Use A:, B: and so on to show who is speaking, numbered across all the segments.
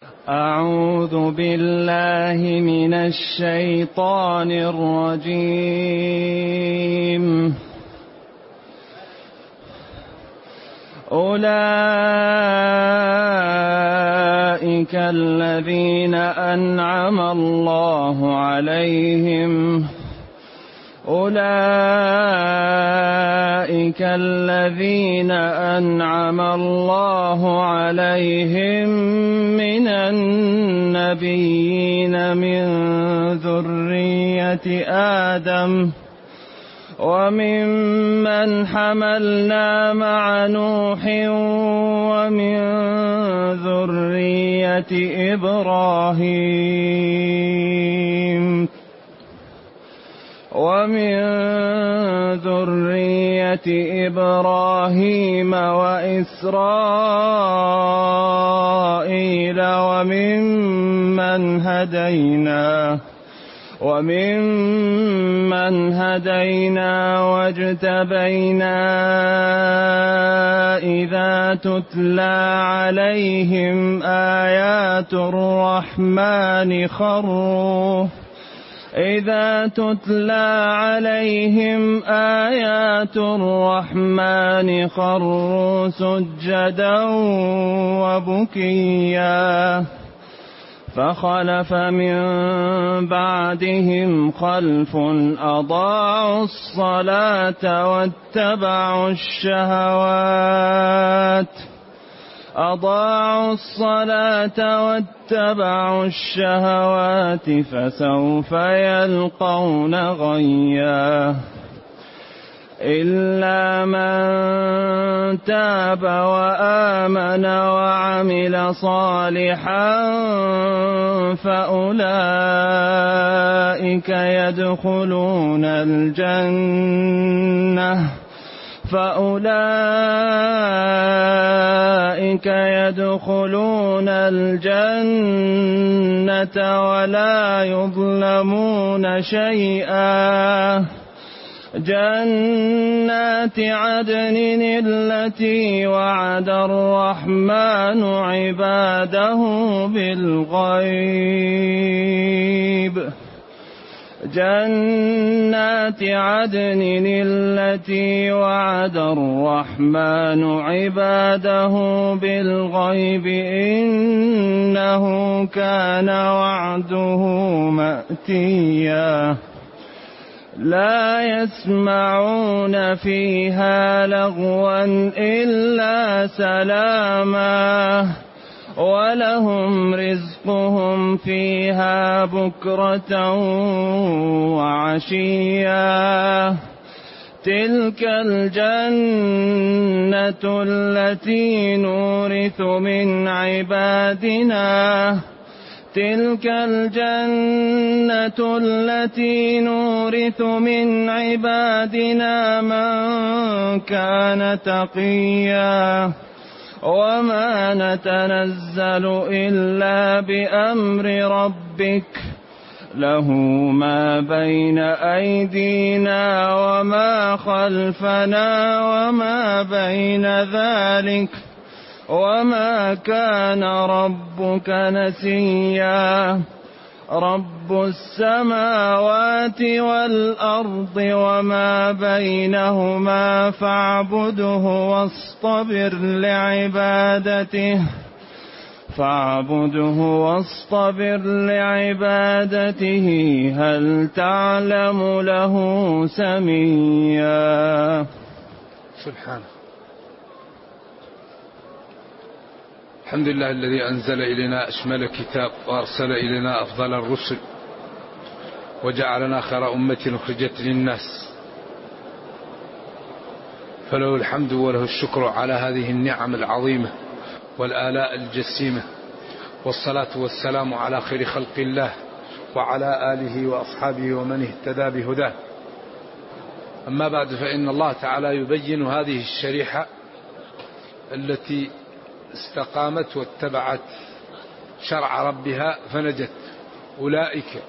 A: أعوذ بالله من الشيطان الرجيم. أولئك الذين أنعم الله عليهم من النبيين من ذرية آدم وممن حملنا مع نوح ومن ذرية إبراهيم وإسرائيل وممن هدينا واجتبينا إذا تتلى عليهم آيات الرحمن خروا سجدا وبكيا. فخلف من بعدهم خلف أضاعوا الصلاة واتبعوا الشهوات فسوف يلقون غيا. إلا من تاب وآمن وعمل صالحا فأولئك يدخلون الجنة ولا يظلمون شيئا. جنات عدن التي وعد الرحمن عباده بالغيب إنه كان وعده مأتيا. لا يسمعون فيها لغوا إلا سلاما ولهم رزقهم فيها بكرة وعشيا. تلك الجنة التي نورث من عبادنا من كان تقيا. وما نتنزل إلا بأمر ربك له ما بين أيدينا وما خلفنا وما بين ذلك وما كان ربك نسيا. رب السماوات والأرض وما بينهما فاعبده واصطبر لعبادته هل تعلم له سميا.
B: سبحانه. الحمد لله الذي أنزل إلينا أشمل كتاب وأرسل إلينا أفضل الرسل وجعلنا خير أمة أخرجت للناس، فله الحمد وله الشكر على هذه النعم العظيمة والآلاء الجسيمة، والصلاة والسلام على خير خلق الله وعلى آله وأصحابه ومن اهتدى بهداه. أما بعد، فإن الله تعالى يبين هذه الشريحة التي استقامت واتبعت شرع ربها فنجت. أولئك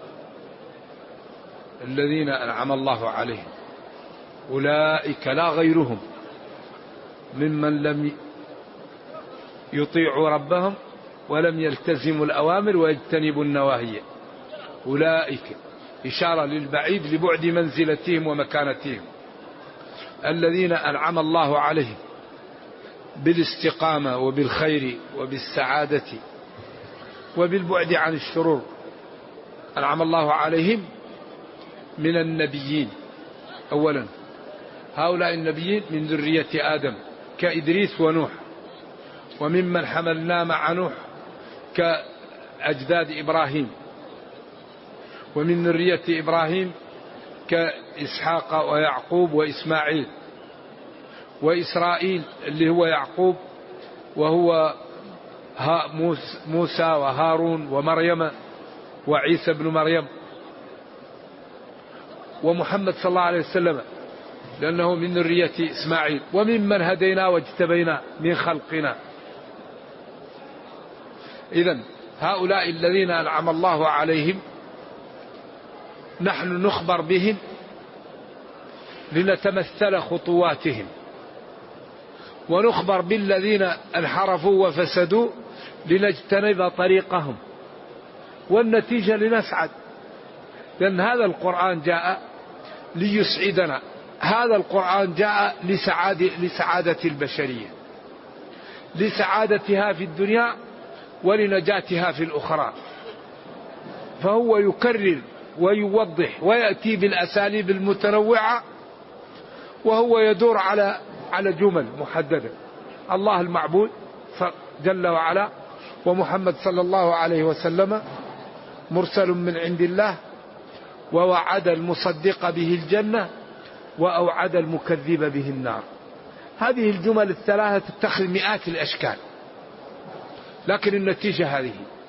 B: الذين أنعم الله عليهم، أولئك لا غيرهم ممن لم يطيعوا ربهم ولم يلتزموا الأوامر ويجتنبوا النواهي، أولئك إشارة للبعيد لبعد منزلتهم ومكانتهم، الذين أنعم الله عليهم بالاستقامة وبالخير وبالسعادة وبالبعد عن الشرور. أنعم الله عليهم من النبيين، أولا هؤلاء النبيين من ذرية آدم كإدريس ونوح، وممن حملنا مع نوح كأجداد إبراهيم، ومن ذرية إبراهيم كإسحاق ويعقوب وإسماعيل، وإسرائيل اللي هو يعقوب وهو موسى وهارون ومريم وعيسى بن مريم، ومحمد صلى الله عليه وسلم لأنه من ذرية إسماعيل، وممن هدينا واجتبينا من خلقنا. إذن هؤلاء الذين أنعم الله عليهم نحن نخبر بهم لنتمثل خطواتهم، ونخبر بالذين انحرفوا وفسدوا لنجتنب طريقهم، والنتيجة لنسعد، لأن هذا القرآن جاء ليسعدنا، هذا القرآن جاء لسعادة البشرية، لسعادتها في الدنيا ولنجاتها في الأخرى. فهو يكرر ويوضح ويأتي بالأساليب المتنوعة، وهو يدور على جمل محددة. الله المعبود جل وعلا، ومحمد صلى الله عليه وسلم مرسل من عند الله، ووعد المصدق به الجنة، وأوعد المكذب به النار. هذه الجمل الثلاثة تتخذ مئات الأشكال، لكن النتيجة هذه،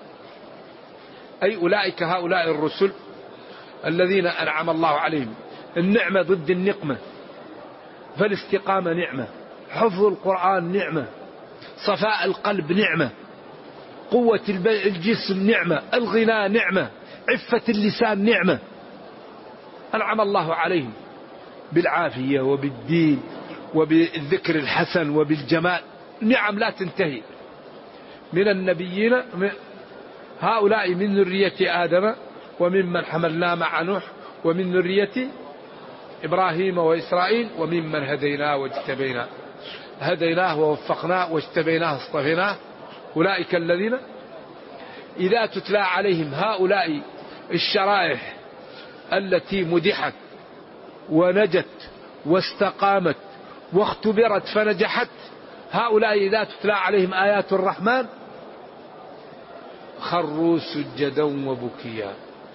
B: أي أولئك هؤلاء الرسل الذين أنعم الله عليهم. النعمة ضد النقمة، فالاستقامة نعمة، حفظ القرآن نعمة، صفاء القلب نعمة، قوة الجسم نعمة، الغنى نعمة، عفة اللسان نعمة. أنعم الله عليهم بالعافية وبالدين وبالذكر الحسن وبالجمال، نعم لا تنتهي. من النبيين هؤلاء من ذرية آدم، وممن حملنا مع نوح، ومن ذرية إبراهيم وإسرائيل، وممن هديناه واجتبيناه. هديناه ووفقناه واجتبيناه اصطفيناه. أولئك الذين إذا تتلى عليهم هؤلاء الشرائح التي مدحت ونجت واستقامت واختبرت فنجحت، هؤلاء إذا تتلى عليهم آيات الرحمن خروا سجدا وبكيا.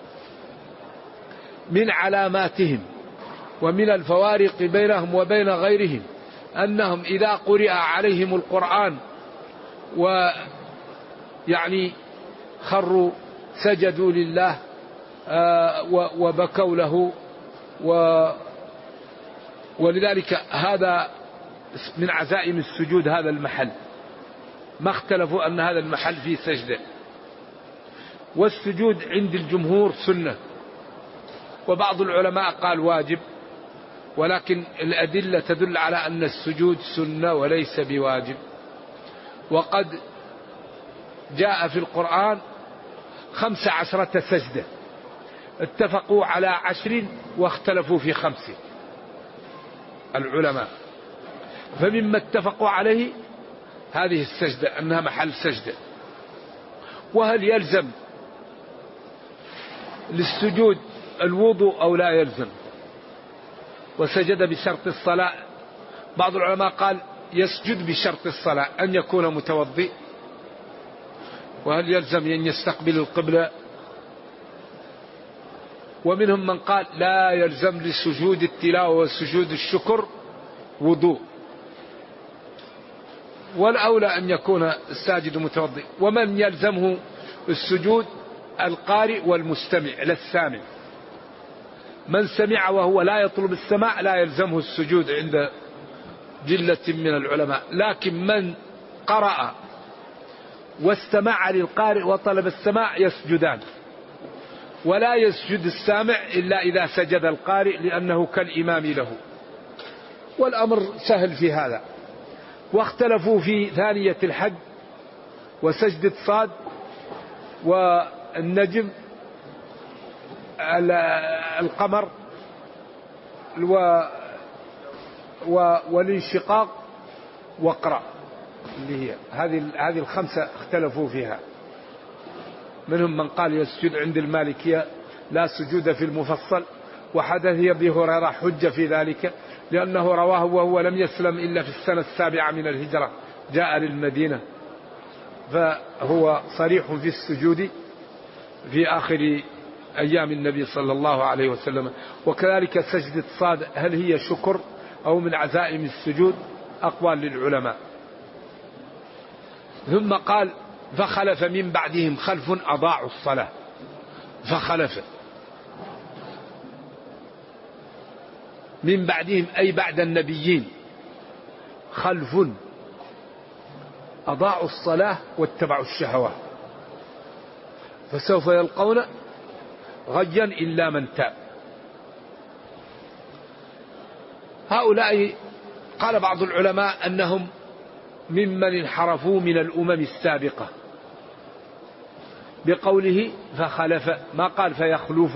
B: من علاماتهم ومن الفوارق بينهم وبين غيرهم أنهم إذا قرئ عليهم القرآن ويعني خروا سجدوا لله وبكوا له، ولذلك هذا من عزائم السجود هذا المحل، ما اختلفوا أن هذا المحل فيه سجدة. والسجود عند الجمهور سنة، وبعض العلماء قال واجب، ولكن الأدلة تدل على أن السجود سنة وليس بواجب. وقد جاء في القرآن 15 سجدة، اتفقوا على 10 واختلفوا في 5 العلماء. فمما اتفقوا عليه هذه السجدة أنها محل سجدة. وهل يلزم للسجود الوضوء أو لا يلزم؟ وسجد بشرط الصلاة. بعض العلماء قال يسجد بشرط الصلاة أن يكون متوضئ. وهل يلزم أن يستقبل القبلة؟ ومنهم من قال لا يلزم لسجود التلاوة وسجود الشكر وضوء، والأولى أن يكون الساجد متوضئ. ومن يلزمه السجود القارئ والمستمع للسامع. من سمع وهو لا يطلب السماع لا يلزمه السجود عند جلة من العلماء، لكن من قرأ واستمع للقارئ وطلب السماع يسجدان. ولا يسجد السامع إلا إذا سجد القارئ لأنه كالإمام له. والأمر سهل في هذا. واختلفوا في ثانية الحج وسجدة صاد والنجم القمر والانشقاق واقرأ، اللي هي هذه الخمسة اختلفوا فيها. منهم من قال يسجد عند المالكية لا سجود في المفصل، وحدث أبي هريرة حجة في ذلك لأنه رواه وهو لم يسلم إلا في السنة 7 من الهجرة، جاء للمدينة، فهو صريح في السجود في آخر أيام النبي صلى الله عليه وسلم. وكذلك سجدة صاد هل هي شكر أو من عزائم السجود؟ أقوال للعلماء. ثم قال فخلف من بعدهم خلف أضاعوا الصلاة. فخلف من بعدهم أي بعد النبيين خلف أضاعوا الصلاة واتبعوا الشهوات فسوف يلقون غيا إلا من تاب. هؤلاء قال بعض العلماء أنهم ممن انحرفوا من الأمم السابقة بقوله فخلف، ما قال فيخلف،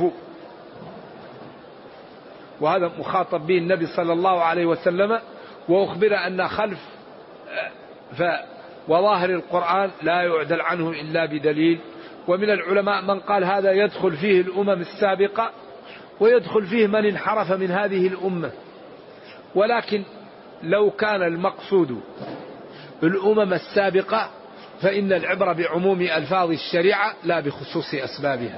B: وهذا مخاطب به النبي صلى الله عليه وسلم، وأخبر أن خلف وظاهر القرآن لا يعدل عنه إلا بدليل. ومن العلماء من قال هذا يدخل فيه الأمم السابقة ويدخل فيه من انحرف من هذه الأمة، ولكن لو كان المقصود الأمم السابقة فإن العبرة بعموم ألفاظ الشريعة لا بخصوص أسبابها.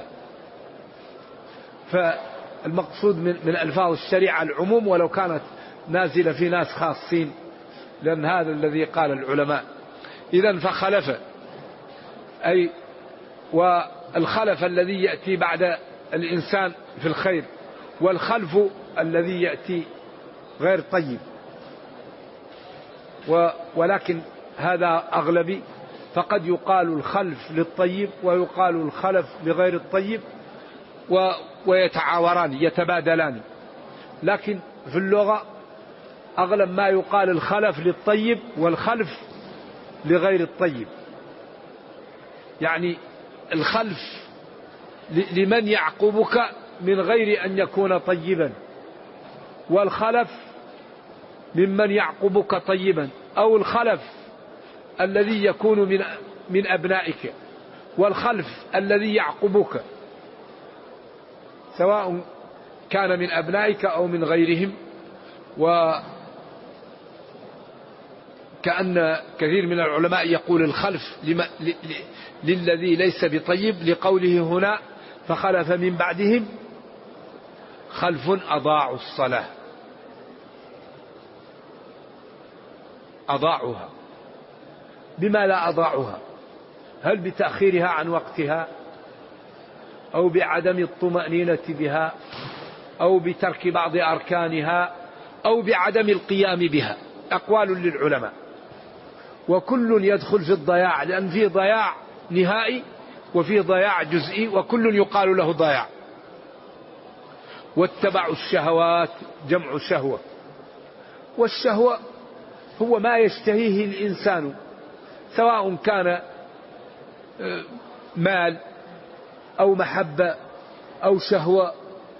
B: فالمقصود من ألفاظ الشريعة العموم ولو كانت نازلة في ناس خاصين، لأن هذا الذي قال العلماء. إذن فخلف أي والخلف الذي يأتي بعد الإنسان في الخير، والخلف الذي يأتي غير طيب، ولكن هذا أغلبي، فقد يقال الخلف للطيب ويقال الخلف لغير الطيب ويتعاوران يتبادلان، لكن في اللغة أغلب ما يقال الخلف للطيب والخلف لغير الطيب، يعني الخلف لمن يعقبك من غير أن يكون طيبا، والخلف ممن يعقبك طيبا، أو الخلف الذي يكون من أبنائك، والخلف الذي يعقبك سواء كان من أبنائك أو من غيرهم. وكأن كثير من العلماء يقول الخلف للذي ليس بطيب، لقوله هنا فخلف من بعدهم خلف أضاعوا الصلاة. أضاعوها، بما لا أضاعوها؟ هل بتأخيرها عن وقتها، أو بعدم الطمأنينة بها، أو بترك بعض أركانها، أو بعدم القيام بها؟ أقوال للعلماء، وكل يدخل في الضياع، لأن فيه ضياع نهائي وفيه ضياع جزئي، وكل يقال له ضياع. واتبعوا الشهوات جمع شهوة، والشهوة هو ما يشتهيه الإنسان، سواء كان مال أو محبة أو شهوة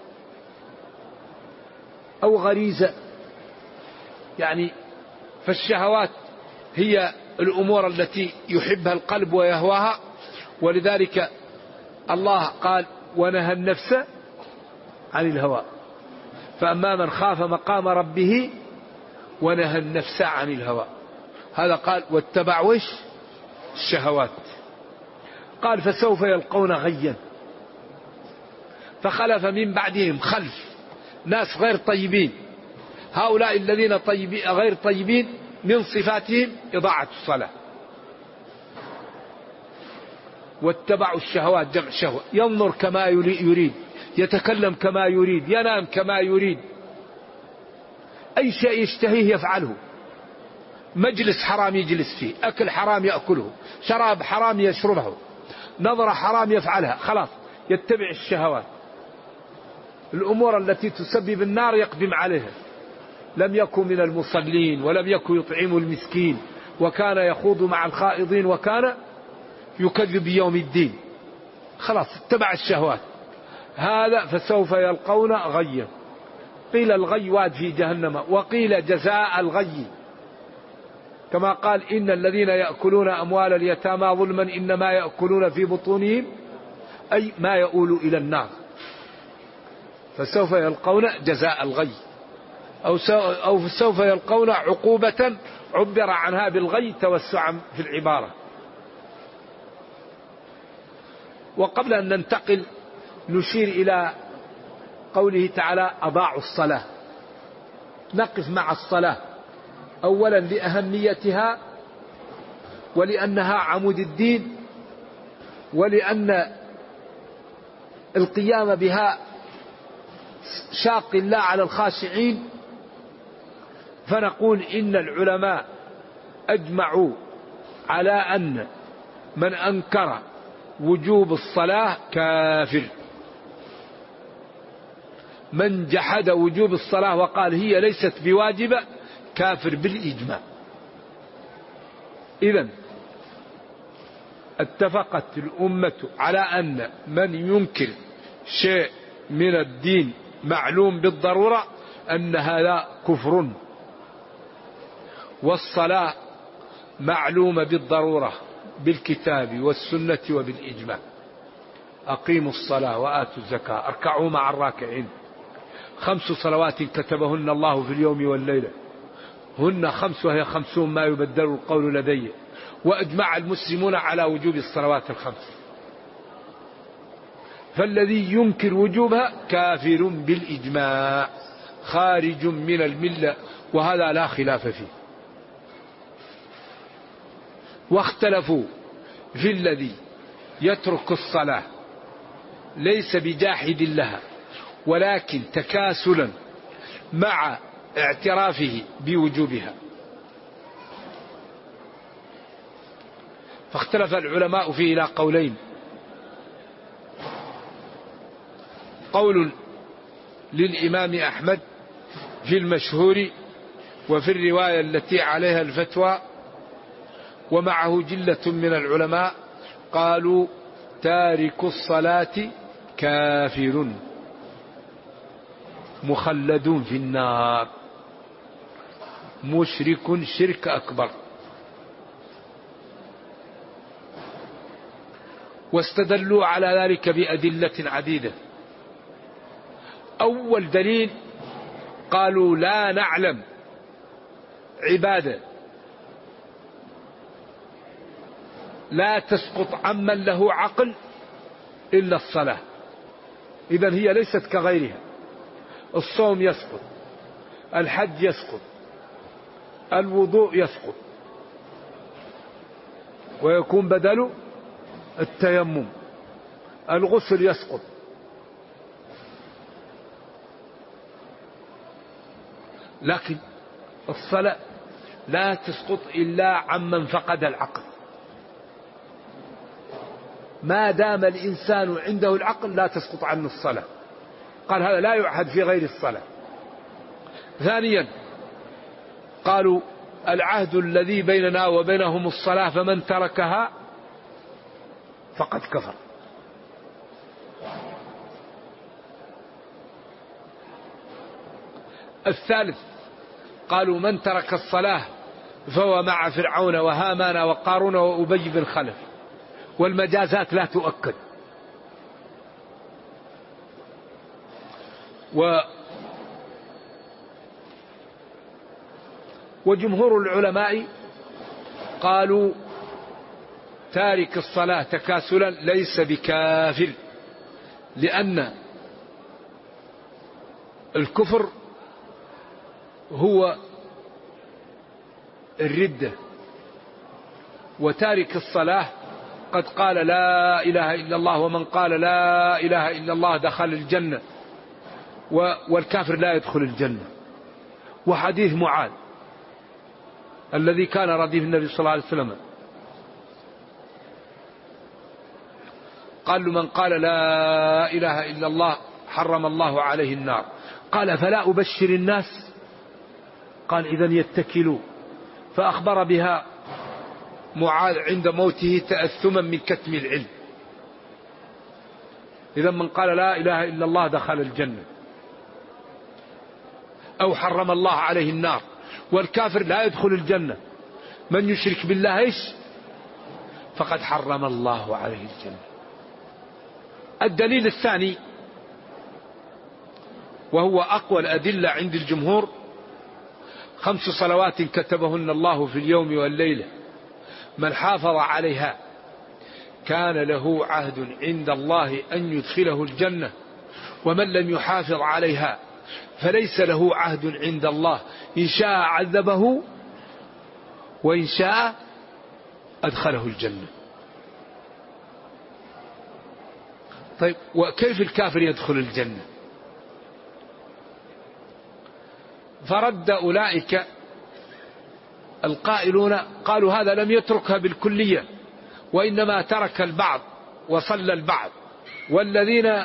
B: أو غريزة، يعني فالشهوات هي الأمور التي يحبها القلب ويهواها، ولذلك الله قال ونهى النفس عن الهوى، فأما من خاف مقام ربه ونهى النفس عن الهوى، هذا قال واتبع وش الشهوات. قال فسوف يلقون غيا. فخلف من بعدهم خلف، ناس غير طيبين، هؤلاء الذين غير طيبين من صفاتهم إضاعة الصلاة. واتبعوا الشهوات جمع شهوة، ينظر كما يريد، يتكلم كما يريد، ينام كما يريد، أي شيء يشتهيه يفعله، مجلس حرام يجلس فيه، أكل حرام يأكله، شراب حرام يشربه، نظرة حرام يفعلها، خلاص يتبع الشهوات. الأمور التي تسبب النار يقدم عليها. لم يكن من المصلين ولم يكن يطعم المسكين وكان يخوض مع الخائضين وكان يكذب بيوم الدين، خلاص اتبع الشهوات، هذا فسوف يلقون غيا. قيل الغي واد في جهنم، وقيل جزاء الغي، كما قال إن الذين يأكلون أموال اليتامى ظلما إنما يأكلون في بطونهم أي ما يؤول إلى النار، فسوف يلقون جزاء الغي، أو سوف يلقون عقوبة عبر عنها بالغي توسعا في العبارة. وقبل أن ننتقل نشير إلى قوله تعالى أضاعوا الصلاة. نقف مع الصلاة أولا لأهميتها، ولأنها عمود الدين، ولأن القيام بها شاق الله على الخاشعين. فنقول إن العلماء أجمعوا على أن من أنكر وجوب الصلاة كافر. من جحد وجوب الصلاة وقال هي ليست بواجبة كافر بالإجماع. إذن اتفقت الأمة على أن من ينكر شيء من الدين معلوم بالضرورة أن هذا كفر، والصلاة معلومة بالضرورة بالكتاب والسنة وبالإجماع. أقيموا الصلاة وآتوا الزكاة اركعوا مع الراكعين. 5 صلوات كتبهن الله في اليوم والليلة، هن 5 وهي 50 ما يبدل القول لدي. وأجمع المسلمون على وجوب الصلوات ال5، فالذي ينكر وجوبها كافر بالإجماع خارج من الملة، وهذا لا خلاف فيه. واختلفوا في الذي يترك الصلاة ليس بجاحد لها ولكن تكاسلا مع اعترافه بوجوبها. فاختلف العلماء فيه إلى قولين: قول للإمام أحمد في المشهور وفي الرواية التي عليها الفتوى، ومعه جلة من العلماء قالوا تارك الصلاة كافر مخلد في النار مشرك شرك أكبر. واستدلوا على ذلك بأدلة عديدة. أول دليل قالوا لا نعلم عبادة لا تسقط عمن له عقل إلا الصلاة، إذن هي ليست كغيرها. الصوم يسقط، الحج يسقط، الوضوء يسقط ويكون بدل التيمم، الغسل يسقط، لكن الصلاة لا تسقط إلا عمن فقد العقل. ما دام الإنسان عنده العقل لا تسقط عنه الصلاة. قال هذا لا يعهد في غير الصلاة. ثانيا قالوا العهد الذي بيننا وبينهم الصلاة، فمن تركها فقد كفر. الثالث قالوا من ترك الصلاة فهو مع فرعون وهامان وقارون وأبي بن خلف، والمجازات لا تؤكد. وجمهور العلماء قالوا تارك الصلاة تكاسلا ليس بكافر، لأن الكفر هو الردة، وتارك الصلاة قد قال لا إله إلا الله، ومن قال لا إله إلا الله دخل الجنة، والكافر لا يدخل الجنة. وحديث معاذ الذي كان رديف النبي صلى الله عليه وسلم قال له من قال لا إله إلا الله حرم الله عليه النار. قال فلا أبشر الناس؟ قال إذن يتكلوا. فأخبر بها معاذ عند موته تأثما من كتم العلم. إذا من قال لا إله إلا الله دخل الجنة، أو حرم الله عليه النار. والكافر لا يدخل الجنة، من يشرك بالله إيش؟ فقد حرم الله عليه الجنة. الدليل الثاني وهو أقوى الأدلة عند الجمهور: 5 صلوات كتبهن الله في اليوم والليلة من حافظ عليها كان له عهد عند الله أن يدخله الجنة، ومن لم يحافظ عليها فليس له عهد عند الله، إن شاء عذبه وإن شاء أدخله الجنة. طيب وكيف الكافر يدخل الجنة؟ فرد أولئك القائلون قالوا هذا لم يتركها بالكلية، وإنما ترك البعض وصلى البعض. والذين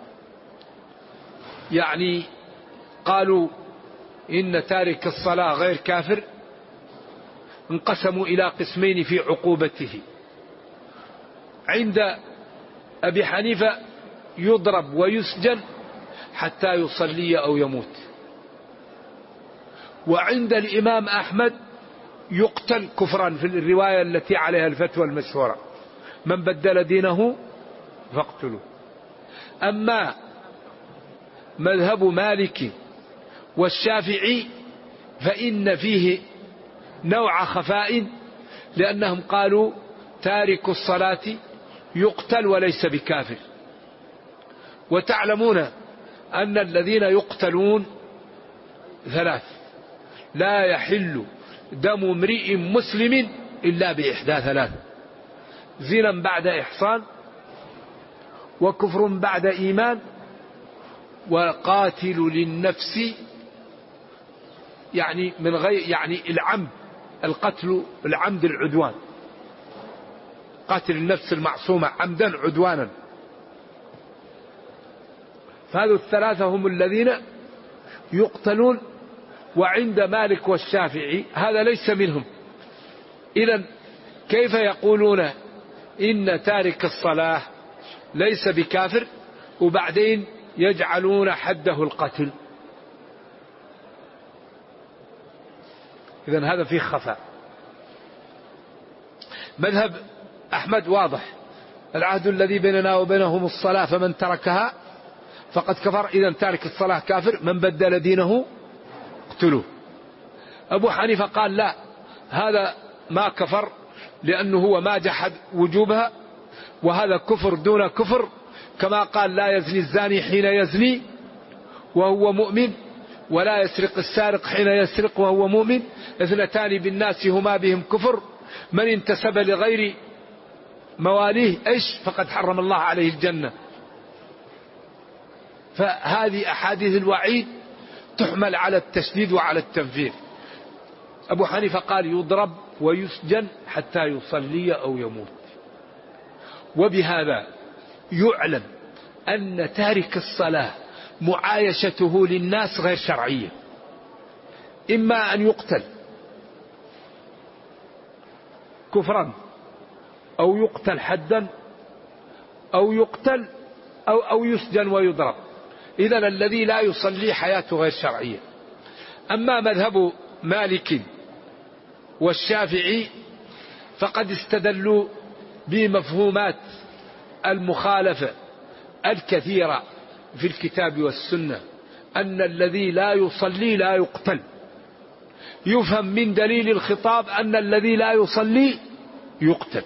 B: يعني قالوا إن تارك الصلاة غير كافر انقسموا إلى قسمين في عقوبته. عند أبي حنيفة يضرب ويسجن حتى يصلي أو يموت، وعند الإمام أحمد يقتل كفرا في الرواية التي عليها الفتوى المشهورة: من بدل دينه فاقتلوه. أما مذهب مالك والشافعي فإن فيه نوع خفاء، لأنهم قالوا تارك الصلاة يقتل وليس بكافر. وتعلمون أن الذين يقتلون 3: لا يحل دم امرئ مسلم إلا بإحدى 3: زنا بعد إحصان، وكفر بعد إيمان، وقاتل للنفس، يعني من غير يعني العمد، القتل العمد العدوان، قاتل النفس المعصومة عمدا عدوانا. فهذو 3 هم الذين يقتلون. وعند مالك والشافعي هذا ليس منهم. إذن كيف يقولون إن تارك الصلاة ليس بكافر وبعدين يجعلون حده القتل؟ إذن هذا فيه خفاء. مذهب أحمد واضح: العهد الذي بيننا وبينهم الصلاة فمن تركها فقد كفر، إذن تارك الصلاة كافر، من بدل دينه اقتلوه. أبو حنيفة قال لا، هذا ما كفر لأنه هو ما جحد وجوبها، وهذا كفر دون كفر، كما قال لا يزني الزاني حين يزني وهو مؤمن، ولا يسرق السارق حين يسرق وهو مؤمن، 2 بالناس هما بهم كفر، من انتسب لغير مواليه إيش فقد حرم الله عليه الجنة. فهذه أحاديث الوعيد تحمل على التشديد وعلى التنفير. أبو حنيفة قال يضرب ويسجن حتى يصلي أو يموت. وبهذا يعلم أن تارك الصلاة معايشته للناس غير شرعية، إما أن يقتل كفرا، أو يقتل حدا، أو يقتل أو يسجن ويضرب. إذن الذي لا يصلي حياته غير شرعية. أما مذهب مالك والشافعي فقد استدلوا بمفهومات المخالفة الكثيرة في الكتاب والسنة، أن الذي لا يصلي لا يقتل. يفهم من دليل الخطاب أن الذي لا يصلي يقتل.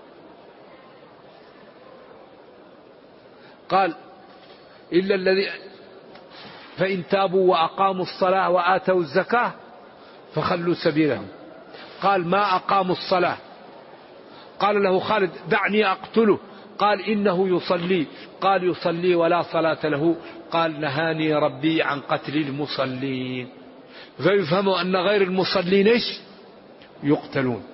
B: قال إلا الذي فإن تابوا وأقاموا الصلاة وآتوا الزكاة فخلوا سبيلهم. قال ما أقاموا الصلاة، قال له خالد دعني أقتله، قال إنه يصلي، قال يصلي ولا صلاة له، قال نهاني ربي عن قتل المصلين. فيفهموا أن غير المصلين إيش يقتلون.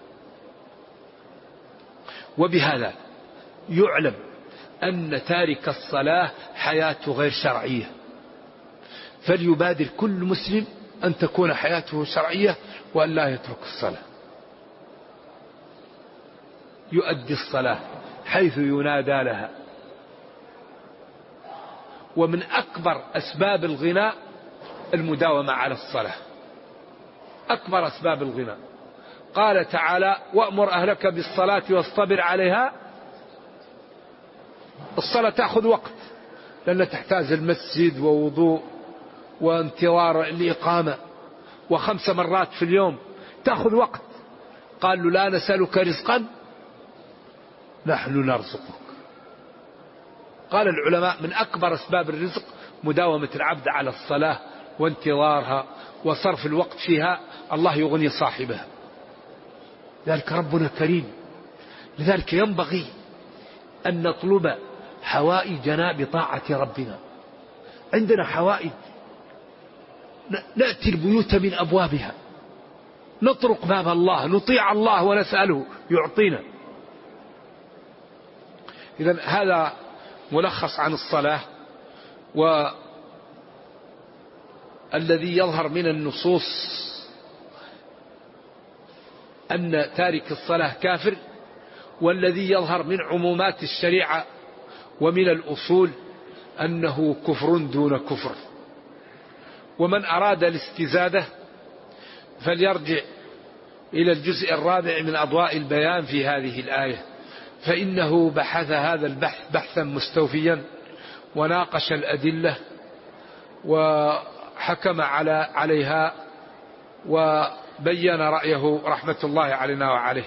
B: وبهذا يعلم أن تارك الصلاة حياته غير شرعية، فليبادر كل مسلم أن تكون حياته شرعية وأن لا يترك الصلاة. يؤدي الصلاة حيث ينادى لها. ومن أكبر أسباب الغنى المداومة على الصلاة، أكبر أسباب الغنى. قال تعالى: وأمر أهلك بالصلاة واصطبر عليها. الصلاة تأخذ وقت، لأنها تحتاج المسجد ووضوء وانتظار الإقامة، و5 مرات في اليوم تأخذ وقت. قال له: لا نسألك رزقا نحن نرزقك. قال العلماء: من أكبر أسباب الرزق مداومة العبد على الصلاة وانتظارها وصرف الوقت فيها. الله يغني صاحبها. ذلك ربنا كريم. لذلك ينبغي أن نطلب حوائجنا بطاعة ربنا. عندنا حوائج نأتي البيوت من أبوابها، نطرق باب الله، نطيع الله ونسأله يعطينا. إذن هذا ملخص عن الصلاة. والذي يظهر من النصوص أن تارك الصلاة كافر، والذي يظهر من عمومات الشريعة ومن الأصول أنه كفر دون كفر. ومن أراد الاستزادة فليرجع إلى الجزء الرابع من أضواء البيان في هذه الآية، فإنه بحث هذا البحث بحثا مستوفيا، وناقش الأدلة وحكم عليها وبين رأيه رحمة الله علينا وعليه.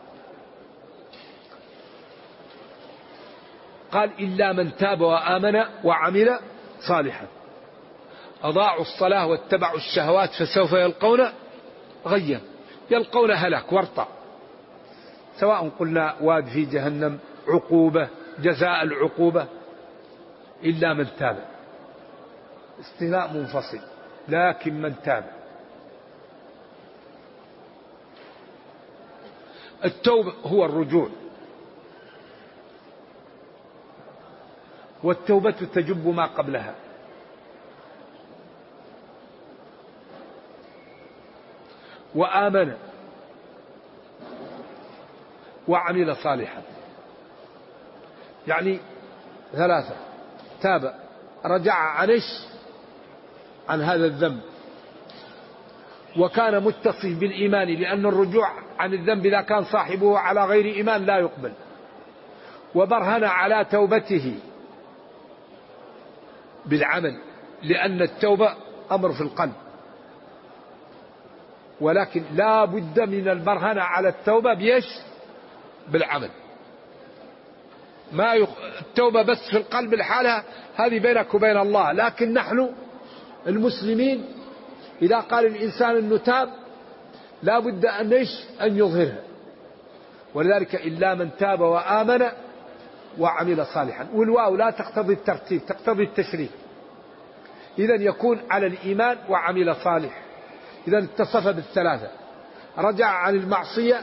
B: قال: إلا من تاب وآمن وعمل صالحا. أضاعوا الصلاة واتبعوا الشهوات فسوف يلقون غيا، يلقون هلاك ورطة، سواء قلنا واد في جهنم، عقوبة، جزاء العقوبة. إلا من تاب، استثناء منفصل، لكن من تاب. التوبة هو الرجوع، والتوبة تجب ما قبلها. وآمن وعمل صالحا، يعني 3: تاب، رجع عن هذا الذنب، وكان متصف بالإيمان، لأن الرجوع عن الذنب إذا كان صاحبه على غير إيمان لا يقبل. وبرهن على توبته بالعمل، لأن التوبة أمر في القلب، ولكن لا بد من البرهنة على التوبة بالعمل. التوبة بس في القلب الحالة هذه بينك وبين الله، لكن نحن المسلمين إذا قال الإنسان أنه تاب لا بد أن يظهرها. ولذلك إلا من تاب وآمن وعمل صالحا. والواو لا تقتضي الترتيب، تقتضي التشريك. إذن يكون على الإيمان وعمل صالح. إذن اتصف بالثلاثة: رجع عن المعصية،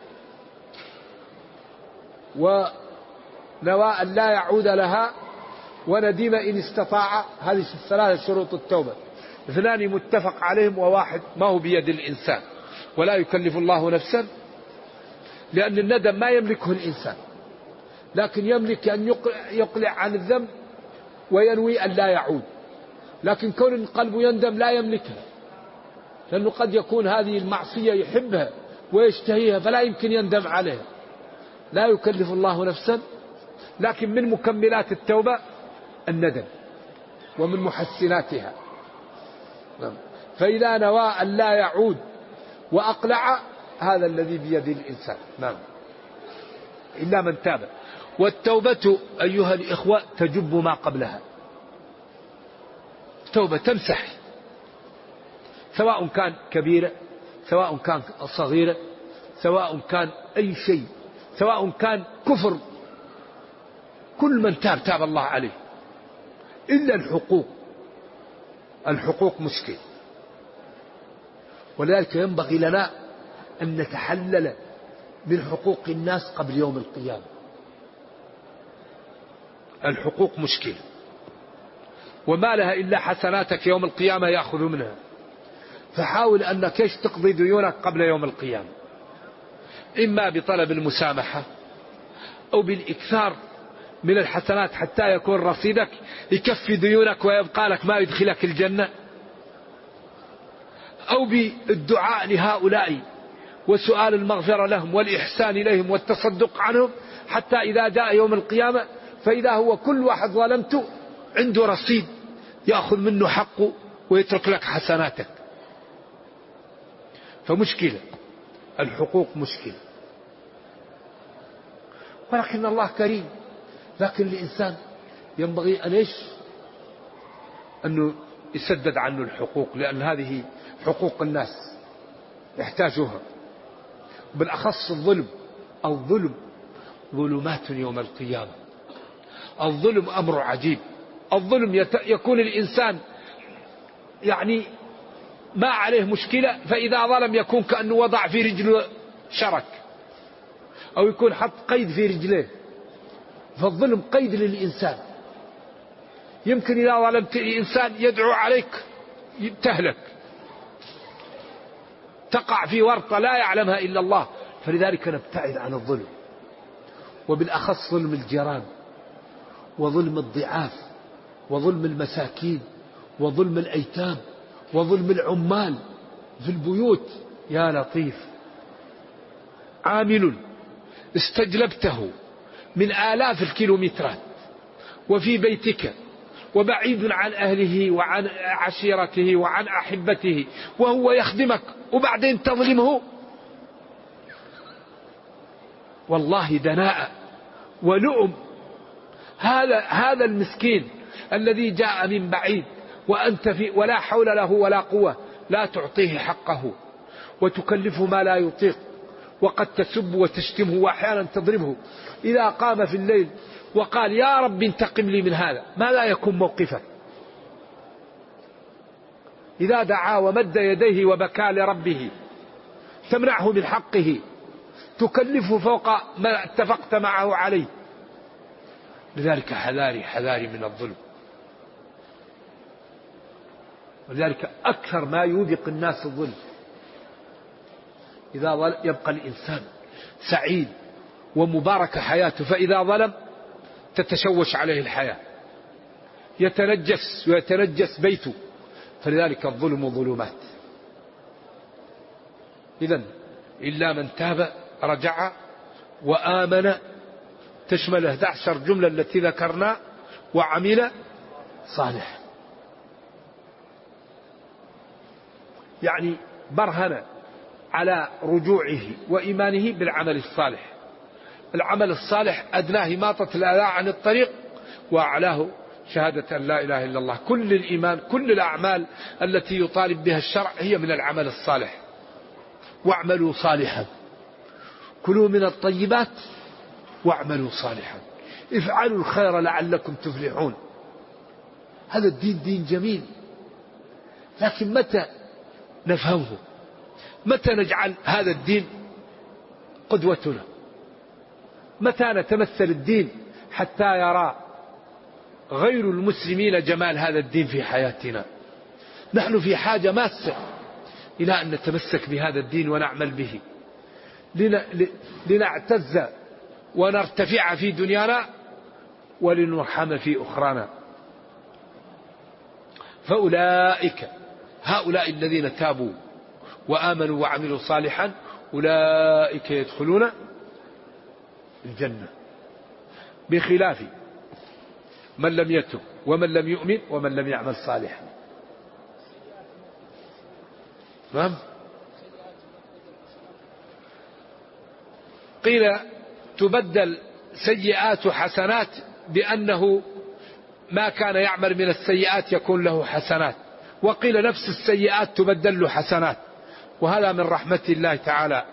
B: ونوى أن لا يعود لها، وندم إن استطاع. هذه 3 شروط التوبة. 2 متفق عليهم، وواحد ما هو بيد الإنسان، ولا يكلف الله نفسا، لأن الندم ما يملكه الإنسان، لكن يملك أن يقلع عن الذنب وينوي أن لا يعود. لكن كون القلب يندم لا يملكها، لأنه قد يكون هذه المعصية يحبها ويشتهيها فلا يمكن يندم عليها. لا يكلف الله نفسا، لكن من مكملات التوبة الندم، ومن محسناتها. فإذا نوى أن لا يعود وأقلع، هذا الذي بيد الإنسان. نعم. إلا من تاب. والتوبة أيها الإخوة تجب ما قبلها. توبة تمسح، سواء كان كبيرة، سواء كان صغيرة، سواء كان أي شيء، سواء كان كفر. كل من تاب الله عليه، إلا الحقوق مشكل. ولذلك ينبغي لنا أن نتحلل من حقوق الناس قبل يوم القيامة. الحقوق مشكلة، وما لها إلا حسناتك يوم القيامة يأخذ منها. فحاول أنك تقضي ديونك قبل يوم القيامة، إما بطلب المسامحة أو بالإكثار من الحسنات حتى يكون رصيدك يكفي ديونك ويبقى لك ما يدخلك الجنة، أو بالدعاء لهؤلاء وسؤال المغفرة لهم والإحسان إليهم والتصدق عنهم، حتى إذا جاء يوم القيامة فإذا هو كل واحد ظلمته عنده رصيد يأخذ منه حقه ويترك لك حسناتك. فمشكلة الحقوق مشكلة، ولكن الله كريم. لكن الإنسان ينبغي أنه يسدد عنه الحقوق، لأن هذه حقوق الناس يحتاجوها، بالأخص الظلم. الظلم ظلمات يوم القيامة. الظلم أمر عجيب. الظلم يكون الإنسان يعني ما عليه مشكلة، فإذا ظلم يكون كأنه وضع في رجله شرك، أو يكون حط قيد في رجليه. فالظلم قيد للإنسان. يمكن إذا ظلمت الإنسان يدعو عليك تهلك، تقع في ورطة لا يعلمها إلا الله. فلذلك نبتعد عن الظلم، وبالأخص ظلم الجيران، وظلم الضعاف، وظلم المساكين، وظلم الأيتام، وظلم العمال في البيوت. يا لطيف، عامل استجلبته من آلاف الكيلومترات وفي بيتك وبعيد عن أهله وعن عشيرته وعن أحبته وهو يخدمك، وبعدين تظلمه. والله دناءة ولؤم. هذا المسكين الذي جاء من بعيد وأنت في ولا حول له ولا قوة، لا تعطيه حقه وتكلفه ما لا يطيق، وقد تسب وتشتمه وأحيانا تضربه. إذا قام في الليل وقال يا رب انتقم لي من هذا، ما لا يكون موقفه؟ إذا دعا ومد يديه وبكى لربه تمنعه من حقه، تكلفه فوق ما اتفقت معه عليه. لذلك حذاري من الظلم. ولذلك أكثر ما يوبق الناس الظلم. إذا يبقى الإنسان سعيد ومبارك حياته، فإذا ظلم تتشوش عليه الحياة، يتنجس ويتنجس بيته. فلذلك الظلم ظلمات. إذن إلا من تاب رجع وآمن، تشمل 11 جملة التي ذكرنا، وعمل صالح، يعني برهن على رجوعه وإيمانه بالعمل الصالح. العمل الصالح أدناه إماطة الأذى عن الطريق، وأعلاه شهادة أن لا إله إلا الله. كل الإيمان، كل الأعمال التي يطالب بها الشرع هي من العمل الصالح. واعملوا صالحا، كلوا من الطيبات واعملوا صالحا، افعلوا الخير لعلكم تفلحون. هذا الدين دين جميل، لكن متى نفهمه؟ متى نجعل هذا الدين قدوتنا؟ متى نتمثل الدين حتى يرى غير المسلمين جمال هذا الدين في حياتنا؟ نحن في حاجة ماسة إلى أن نتمسك بهذا الدين ونعمل به، لنعتز ونرتفع في دنيانا ولنرحم في أخرانا. فأولئك، هؤلاء الذين تابوا وآمنوا وعملوا صالحا، أولئك يدخلون الجنة، بخلاف من لم يتب ومن لم يؤمن ومن لم يعمل صالحا. نعم. قيل تبدل سيئات حسنات، بأنه ما كان يعمل من السيئات يكون له حسنات، وقيل نفس السيئات تبدل له حسنات، وهذا من رحمة الله تعالى.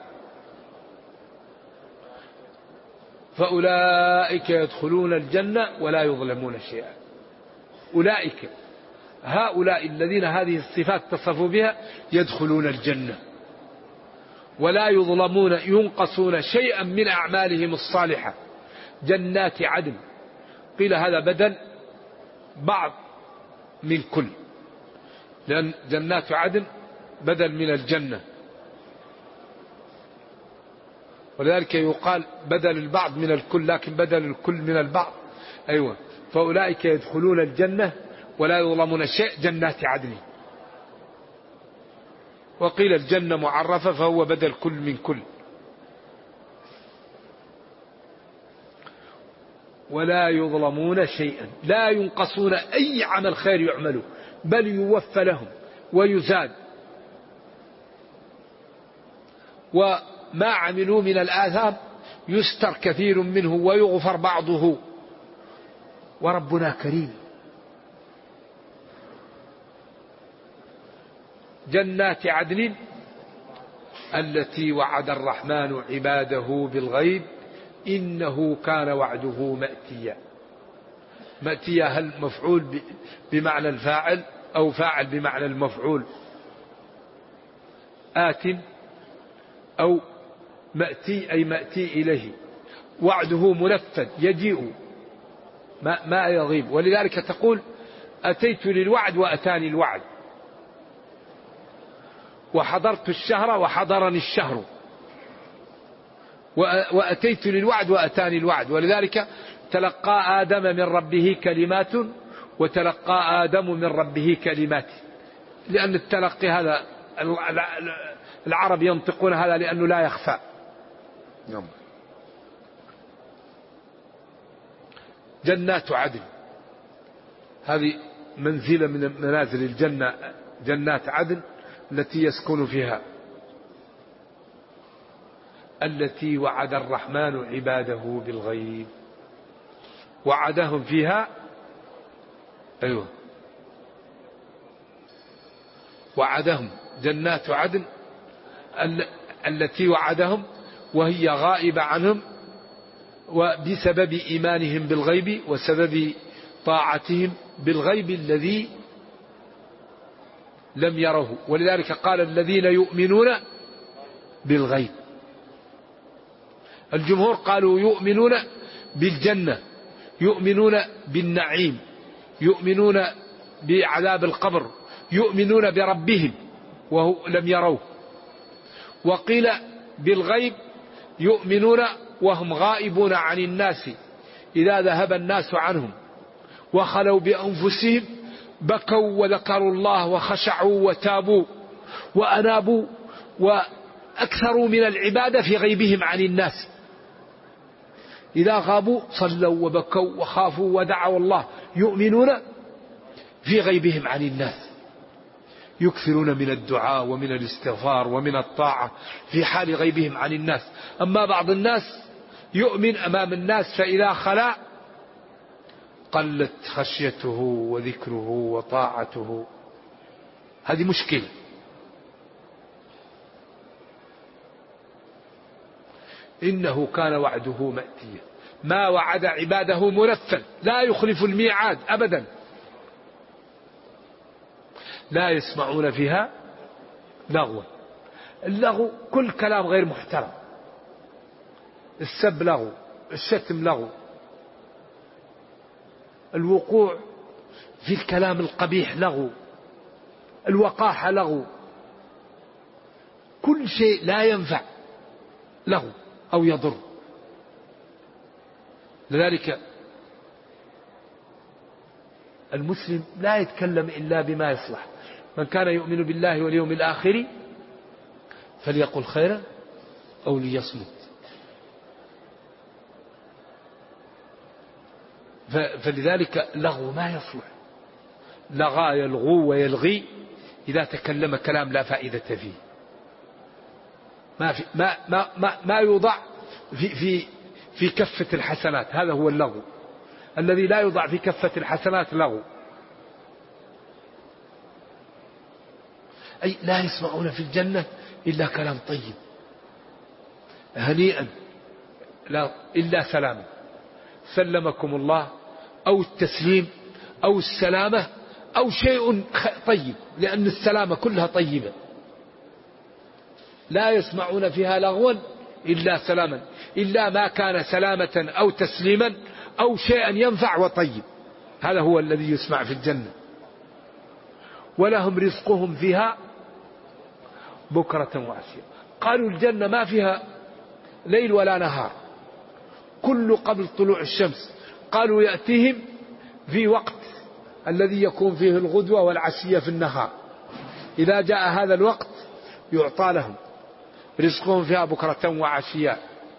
B: فأولئك يدخلون الجنة ولا يظلمون شيئا. أولئك، هؤلاء الذين هذه الصفات تصفوا بها يدخلون الجنة ولا يظلمون، ينقصون شيئا من أعمالهم الصالحة. جنات عدن، قيل هذا بدل بعض من كل، لأن جنات عدن بدل من الجنة. ولذلك يقال بدل البعض من الكل، لكن بدل الكل من البعض. أيوة، فأولئك يدخلون الجنة ولا يظلمون شيء، جنات عدن. وقيل الجنة معرفة فهو بدل كل من كل. ولا يظلمون شيئا، لا ينقصون أي عمل خير يعملوا، بل يوفى لهم ويزاد. وما عملوا من الآثام يستر كثير منه ويغفر بعضه، وربنا كريم. جنات عدن التي وعد الرحمن عباده بالغيب إنه كان وعده مأتيا. مأتيا هل مفعول بمعنى الفاعل أو فاعل بمعنى المفعول؟ آت أو مأتي أي مأتي إليه، وعده منفذ يجيء ما يغيب. ولذلك تقول أتيت للوعد وأتاني الوعد، وحضرت الشهر وحضرني الشهر، وأتيت للوعد وأتاني الوعد. ولذلك تلقى آدم من ربه كلمات وتلقى آدم من ربه كلمات، لأن التلقي هذا العرب ينطقون هذا لأنه لا يخفى. جنات عدن هذه منزلة من منازل الجنة، جنات عدن التي يسكن فيها، التي وعد الرحمن عباده بالغيب. وعدهم فيها، أيوه، وعدهم جنات عدن التي وعدهم وهي غائبة عنهم، وبسبب إيمانهم بالغيب وسبب طاعتهم بالغيب الذي لم يروه. ولذلك قال الذين يؤمنون بالغيب. الجمهور قالوا يؤمنون بالجنة، يؤمنون بالنعيم، يؤمنون بعذاب القبر، يؤمنون بربهم وهو لم يروه. وقيل بالغيب يؤمنون وهم غائبون عن الناس، إذا ذهب الناس عنهم وخلوا بأنفسهم بكوا وذكروا الله وخشعوا وتابوا وأنابوا وأكثروا من العبادة في غيبهم عن الناس. إذا غابوا صلوا وبكوا وخافوا ودعوا الله، يؤمنون في غيبهم عن الناس، يكثرون من الدعاء ومن الاستغفار ومن الطاعة في حال غيبهم عن الناس. أما بعض الناس يؤمن أمام الناس، فإذا خلا قلت خشيته وذكره وطاعته. هذه مشكلة. إنه كان وعده مأتيا، ما وعد عباده منفذ، لا يخلف الميعاد أبدا. لا يسمعون فيها لغوا. اللغو كل كلام غير محترم، السب لغو، الشتم لغو، الوقوع في الكلام القبيح لغو، الوقاحة لغو، كل شيء لا ينفع لغو أو يضر. لذلك المسلم لا يتكلم إلا بما يصلح. من كان يؤمن بالله واليوم الآخر فليقل خيرا أو ليصمت. فلذلك لغو ما يصلح، لغى يلغو ويلغي إذا تكلم كلام لا فائدة فيه، ما يوضع في كفة الحسنات. هذا هو اللغو الذي لا يوضع في كفة الحسنات، لغو. أي لا يسمعون في الجنة إلا كلام طيب هنيئا، لا إلا سلام، سلمكم الله، أو التسليم أو السلامة أو شيء طيب، لأن السلامة كلها طيبة. لا يسمعون فيها لغوا إلا سلاما، إلا ما كان سلامة أو تسليما أو شيئا ينفع وطيب. هذا هو الذي يسمع في الجنة. ولهم رزقهم فيها بكرة وعشية. قالوا الجنة ما فيها ليل ولا نهار، كل قبل طلوع الشمس. قالوا يأتيهم في وقت الذي يكون فيه الغدوة والعشية في النهار، إذا جاء هذا الوقت يعطى لهم رزقهم فيها بكرة وعشية.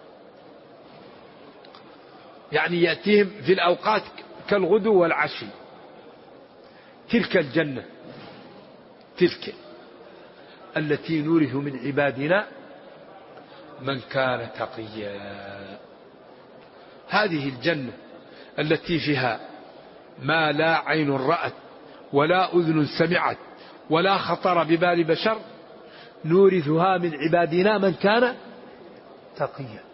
B: يعني يأتيهم في الأوقات كالغدو والعشي. تلك الجنة، تلك التي نورث من عبادنا من كان تقيا. هذه الجنة التي فيها ما لا عين رأت ولا أذن سمعت ولا خطر ببال بشر، نورثها من عبادنا من كان تقيا،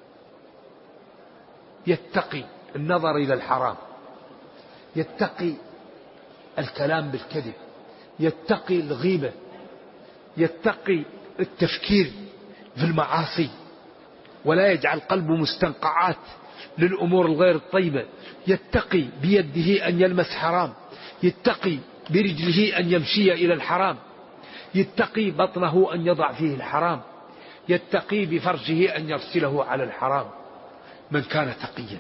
B: يتقي النظر إلى الحرام، يتقي الكلام بالكذب، يتقي الغيبة، يتقي التفكير في المعاصي، ولا يجعل قلبه مستنقعات للأمور الغير الطيبة، يتقي بيده أن يلمس حرام، يتقي برجله أن يمشي إلى الحرام، يتقي بطنه أن يضع فيه الحرام، يتقي بفرجه أن يرسله على الحرام. من كان تقيا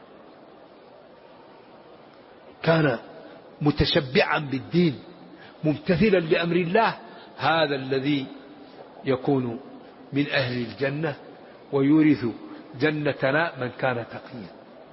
B: كان متشبعا بالدين ممتثلا لأمر الله، هذا الذي يكون من أهل الجنة ويورث جنتنا من كان تقيا.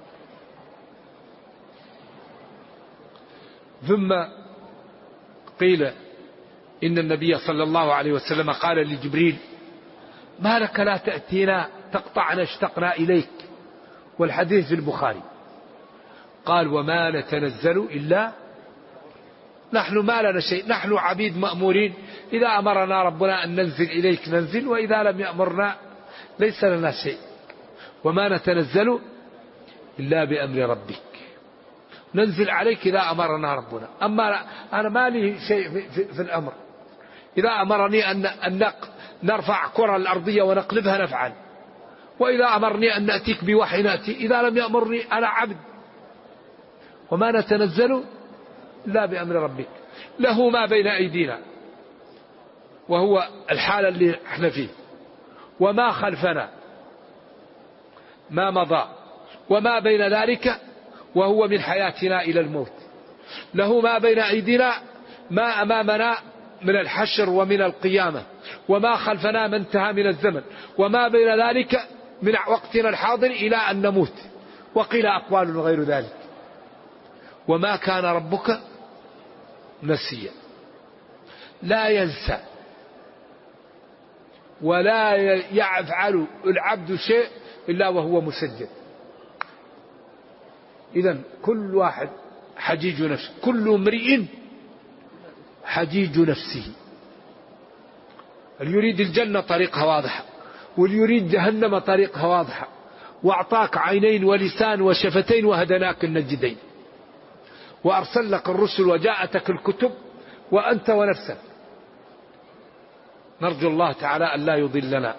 B: ثم قيل إن النبي صلى الله عليه وسلم قال لجبريل: ما لك لا تأتينا تقطعنا اشتقنا إليك، والحديث في البخاري. قال: وما نتنزل إلا نحن ما لنا شيء، نحن عبيد مأمورين، إذا أمرنا ربنا أن ننزل إليك ننزل، وإذا لم يأمرنا ليس لنا شيء. وما نتنزل إلا بأمر ربك، ننزل عليك إذا أمرنا ربنا. أما أنا ما لي شيء في الأمر، إذا أمرني أن نرفع كرة الأرضية ونقلبها نفعل، وإذا أمرني أن نأتيك بوحي نأتي، إذا لم يأمرني أنا عبد. وما نتنزل إلا بأمر ربك، له ما بين أيدينا وهو الحالة اللي احنا فيه، وما خلفنا ما مضى، وما بين ذلك وهو من حياتنا إلى الموت. له ما بين أيدينا ما أمامنا من الحشر ومن القيامة، وما خلفنا ما انتهى من الزمن، وما بين ذلك من وقتنا الحاضر إلى أن نموت. وقيل أقوال غير ذلك. وما كان ربك نسيا، لا ينسى ولا يفعل العبد شيء إلا وهو مسجل. إذن كل واحد حجيج نفسه، كل امرئ حجيج نفسه. اللي يريد الجنة طريقها واضحة، واللي يريد جهنم طريقها واضحة. وأعطاك عينين ولسان وشفتين وهدناك النجدين، وأرسل لك الرسل وجاءتك الكتب، وأنت ونفسك. نرجو الله تعالى أن لا يضلنا.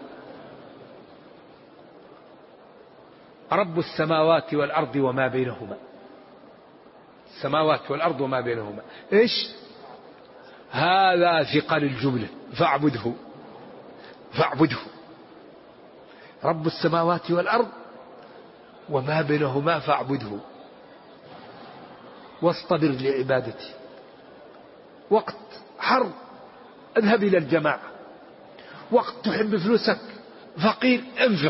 B: رب السماوات والأرض وما بينهما، السماوات والأرض وما بينهما إيش؟ هذا ثقل الجملة، فاعبده فاعبده. رب السماوات والأرض وما بينهما فاعبده واصطبر لعبادتي. وقت حرب اذهب إلى الجماعة، وقت تحب فلوسك فقير انفق.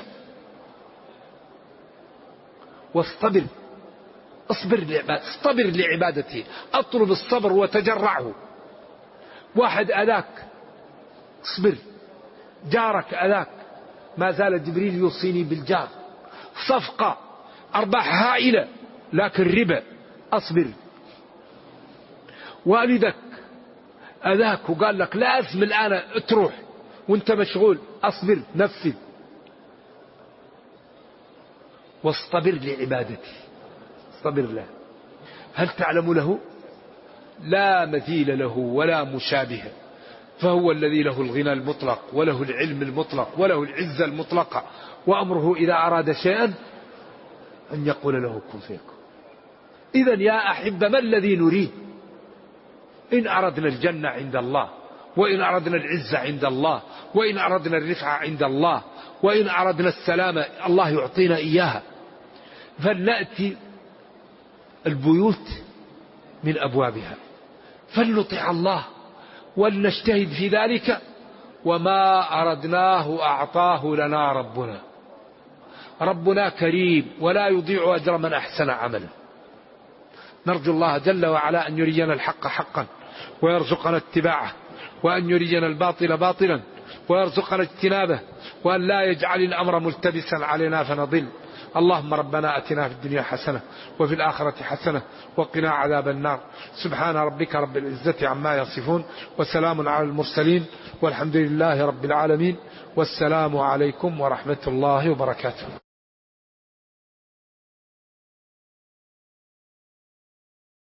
B: واصطبر، اصطبر لعبادتي، اطلب الصبر وتجرعه. واحد أذاك اصبر، جارك أذاك ما زال جبريل يوصيني بالجار. صفقة أرباح هائلة لكن ربا، أصبر. والدك أذاك وقال لك لازم الآن تروح وانت مشغول، أصبر نفذ. واصطبر لعبادتي، اصطبر له. هل تعلم له؟ لا مثيل له ولا مشابه، فهو الذي له الغنى المطلق وله العلم المطلق وله العزة المطلقة، وأمره إذا أراد شيئا أن يقول له كن فيكون. إذن يا أحبة ما الذي نريد؟ إن أردنا الجنة عند الله وإن أردنا العزة عند الله، وإن أردنا الرفعة عند الله، وإن أردنا السلامة الله يعطينا إياها. فلنأتي البيوت من أبوابها، فلنطع الله ولنجتهد في ذلك، وما أردناه أعطاه لنا ربنا. ربنا كريم ولا يضيع أجر من أحسن عملا. نرجو الله جل وعلا أن يرينا الحق حقا ويرزقنا اتباعه، وأن يرينا الباطل باطلا ويرزقنا اجتنابه، وأن لا يجعل الأمر ملتبسا علينا فنضل. اللهم ربنا أتنا في الدنيا حسنة وفي الآخرة حسنة وقنا عذاب النار. سبحان ربك رب العزة عما يصفون، وسلام على المرسلين، والحمد لله رب العالمين، والسلام عليكم ورحمة الله وبركاته.